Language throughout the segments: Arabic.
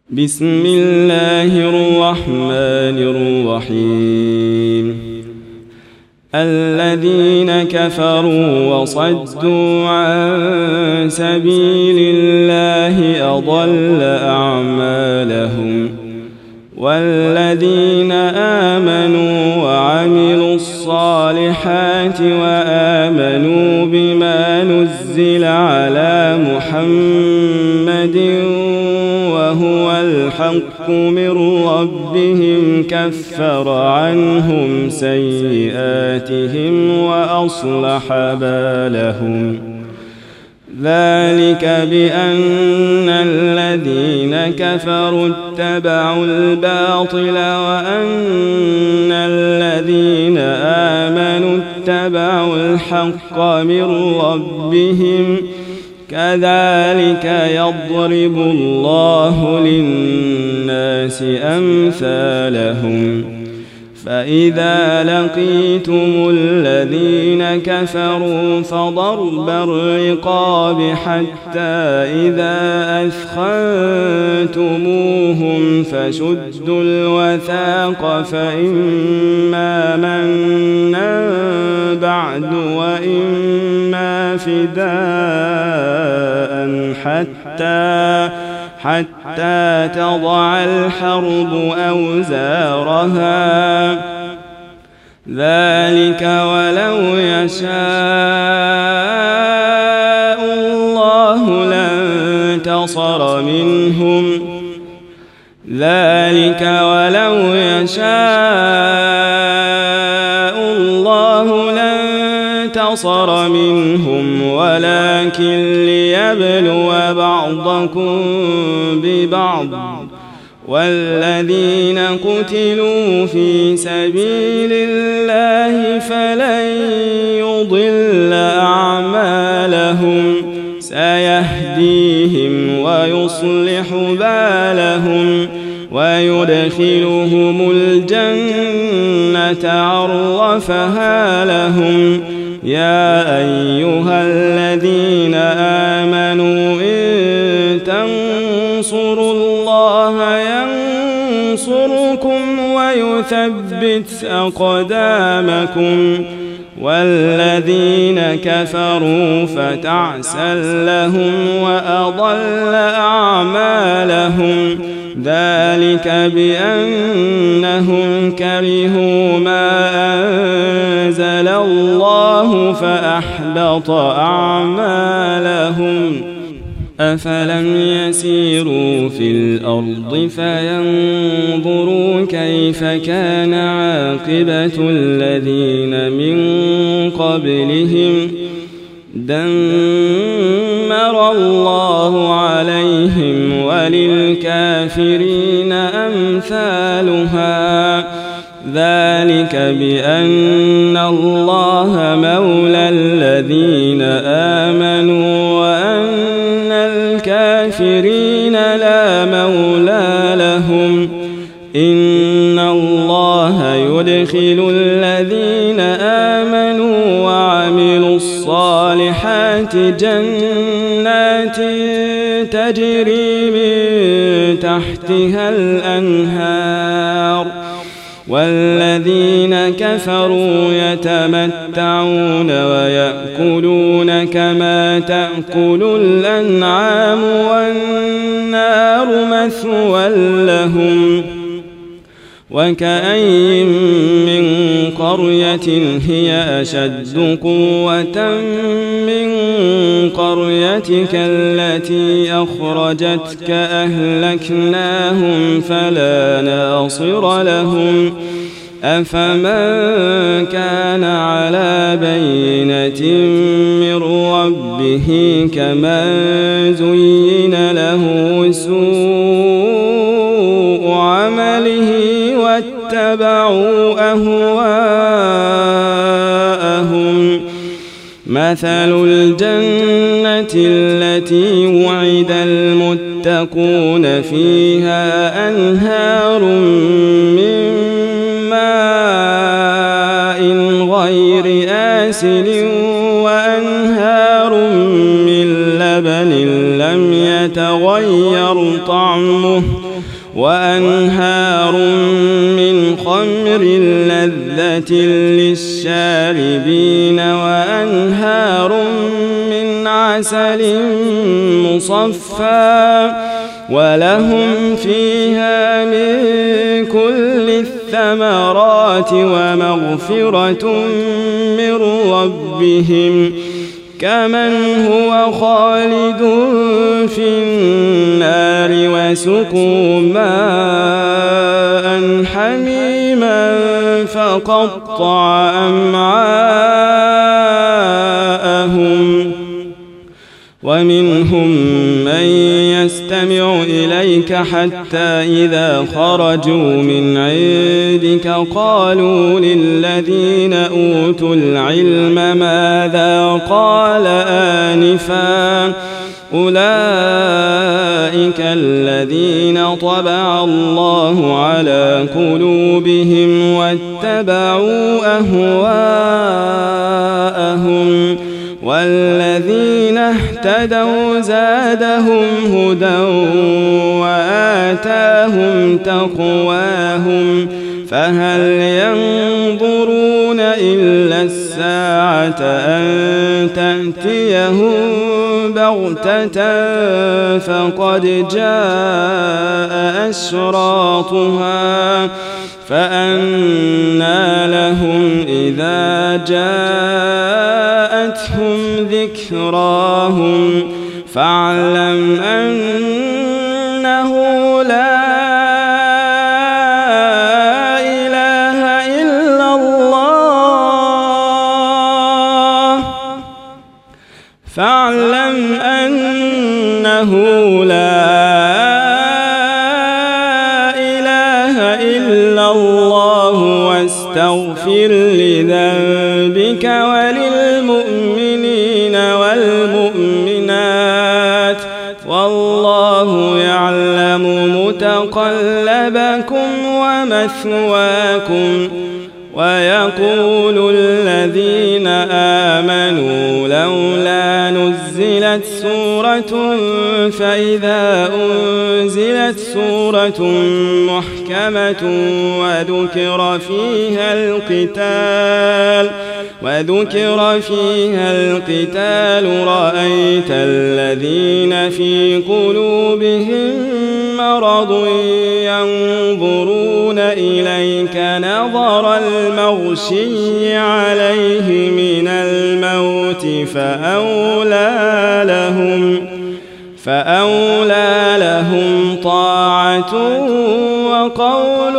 بسم الله الرحمن الرحيم الذين كفروا وصدوا عن سبيل الله أضل أعمالهم والذين آمنوا وعملوا الصالحات وآمنوا بما نزل على محمد وهو الحق من ربهم كفر عنهم سيئاتهم وأصلح بالهم ذلك بأن الذين كفروا اتبعوا الباطل وأن الذين آمنوا اتبعوا الحق من ربهم كذلك يضرب الله للناس أمثالهم فإذا لقيتم الذين كفروا فضرب الرقاب حتى إذا أثخنتموهم فشدوا الوثاق فإما منا بعد وإما فداء حتى تضع الحرب أوزارها ذلك ولو يشاء الله لانتصر منهم ذلك ولو يشاء الله لانتصر منهم ولكن ليبلو بعضكم ببعض والذين قتلوا في سبيل الله فلن يضل أعمالهم سيهديهم ويصلح بالهم ويدخلهم الجنة عرفها لهم يا أيها الذين آمنوا إن تنصروا الله ينصركم ويثبت أقدامكم والذين كفروا فتعسا لهم وأضل أعمالهم ذلك بأنهم كرهوا ما أنزل الله فأحبط أعمالهم أفلم يسيروا في الأرض فينظروا كيف كان عاقبة الذين من قبلهم دمر الله عليهم وللكافرين أمثالها ذلك بأن الله مولى الذين آمنوا وأن الكافرين لا مولى لهم إن الله يدخل الذين آمنوا وعملوا الصالحات جنات تجري من تحتها الأنهار والذين كفروا يتمتعون ويأكلون كما تأكل الأنعام والنار مثوى لهم وكأين من قرية هي أشد قوة من قريتك التي أخرجتك أهلكناهم فلا ناصر لهم أفمن كان على بينة من ربه كمن زين له سوء عمله واتبعوا أهواءهم مثل الجنة التي وعد المتقون فيها أنهار من ماء غير آسن وأنهار من لبن لم يتغير طعمه وأنهار من خمر لذة للشاربين وأنهار من عسل مصفى ولهم فيها من كل الثمرات ومغفرة من ربهم كمن هو خالد في النار وسقوا ماء حميما فقطع أمعاءهم ومنهم من يستمع إليك حتى إذا خرجوا من عندك قالوا للذين أوتوا العلم ماذا قال آنفا أولئك الذين طبع الله على قلوبهم واتبعوا أهواءهم والذين اهتدوا زادهم هدى وآتاهم تقواهم فهل ينظرون إلا الساعة أن تأتيهم بغتة فقد جاء أشراطها فأنى لهم إذا جاءتهم ذكراهم فاعلم أنه لا إله إلا الله فاعلم أنه لا واستغفر لذنبك وللمؤمنين والمؤمنات والله يعلم متقلبكم ومثواكم ويقول الذين آمنوا لولا نزلت سورة فإذا أنزلت سورة محكمة وذكر فيها القتال رأيت الذين في قلوبهم مرض ينظرون إليك نظر المغشي عليه من الموت فأولى لهم طاعة وقول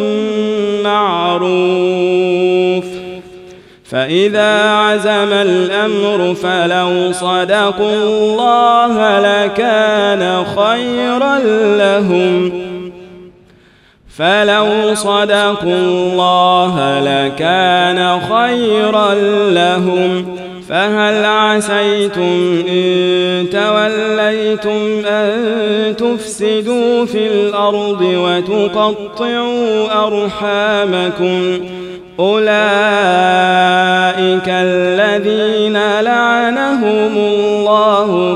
معروف فإذا عزم الأمر فلو صدقوا الله لكان خيرا لهم فهل عسيتم إن توليتم أن تفسدوا في الأرض وتقطعوا أرحامكم أولئك الذين لعنهم الله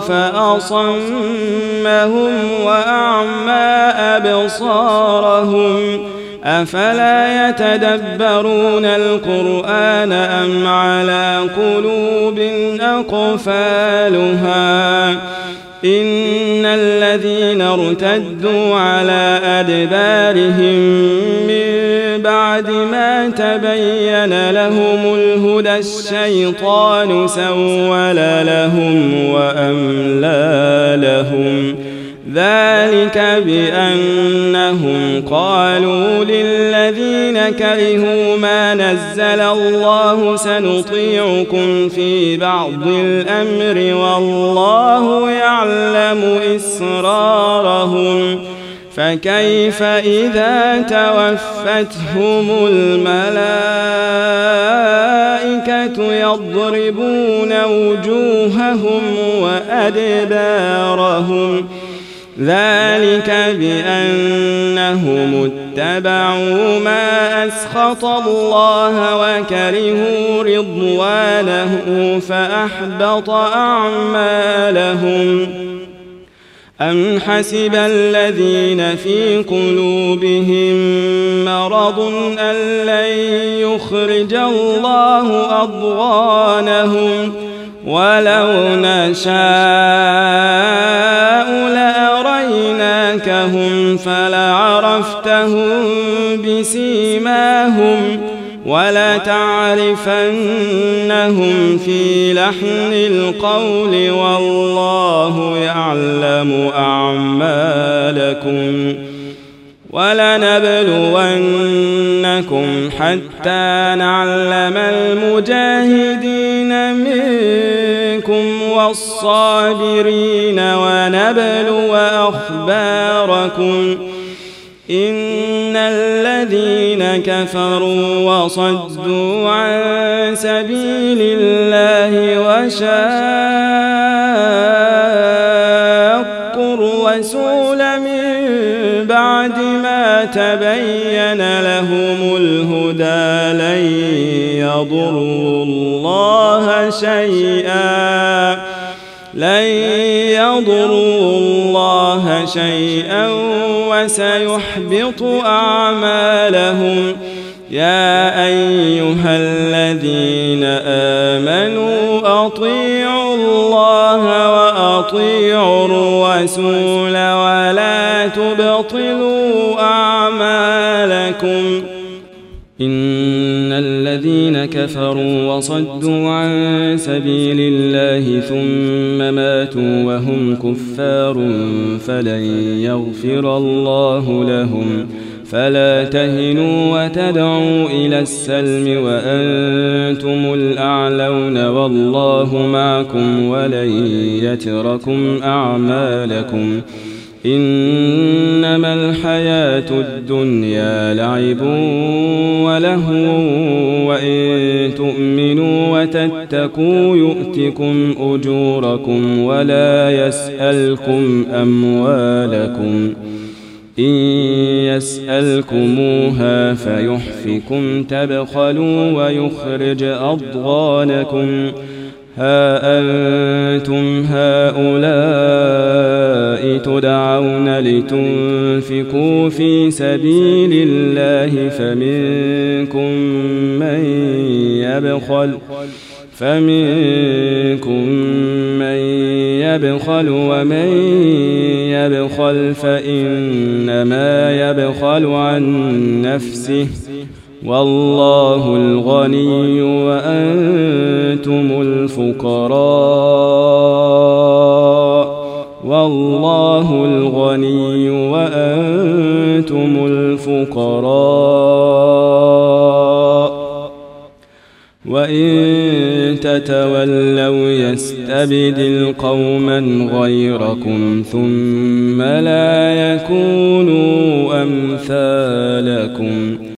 فأصمهم وأعمى أبصارهم أفلا يتدبرون القرآن أم على قلوب أقفالها إن الذين ارتدوا على أدبارهم من بعد ما تبين لهم الهدى الشيطان سول لهم وأملى لهم ذلك بأنهم قالوا للذين كرهوا ما نزل الله سنطيعكم في بعض الأمر والله يعلم إسرارهم فكيف إذا توفتهم الملائكة يضربون وجوههم وأدبارهم ذلك بأنهم اتبعوا ما أسخط الله وكرهوا رضوانه فأحبط أعمالهم أم حسب الذين في قلوبهم مرض أن لن يخرج الله أضغانهم ولو نشاء لأريناكهم فلعرفتهم بسيماهم ولتعرفنهم في لحن القول والله يعلم أعمالكم ولنبلونكم حتى نعلم المجاهدين منكم والصابرين ونبلو أخباركم إن الذين كفروا وصدوا عن سبيل الله وشاقوا الرسول من بعد ما تبين لهم الهدى لن يضروا الله شيئا وسيحبط أعمالهم يا أيها الذين آمنوا أطيعوا الله وأطيعوا الرسول ولا تبطلوا أعمالكم إن الذين كفروا وصدوا عن سبيل الله ثم ماتوا وهم كفار فلن يغفر الله لهم فلا تهنوا وتدعوا إلى السلم وأنتم الأعلون والله معكم ولن يتركم أعمالكم إنما الحياة الدنيا لعب ولهو وإن تؤمنوا وتتقوا يؤتكم أجوركم ولا يسألكم أموالكم إن يسألكموها فيحفكم تبخلوا ويخرج أضغانكم ها أنتم هؤلاء تدعون لتنفقوا في سبيل الله فمنكم من يبخل ومن يبخل فإنما يبخل عن نفسه والله الغني وأنتم الفقراء والله الغني وأنتم الفقراء وإن تتولوا يستبدل قوما غيركم ثم لا يكونوا أمثالكم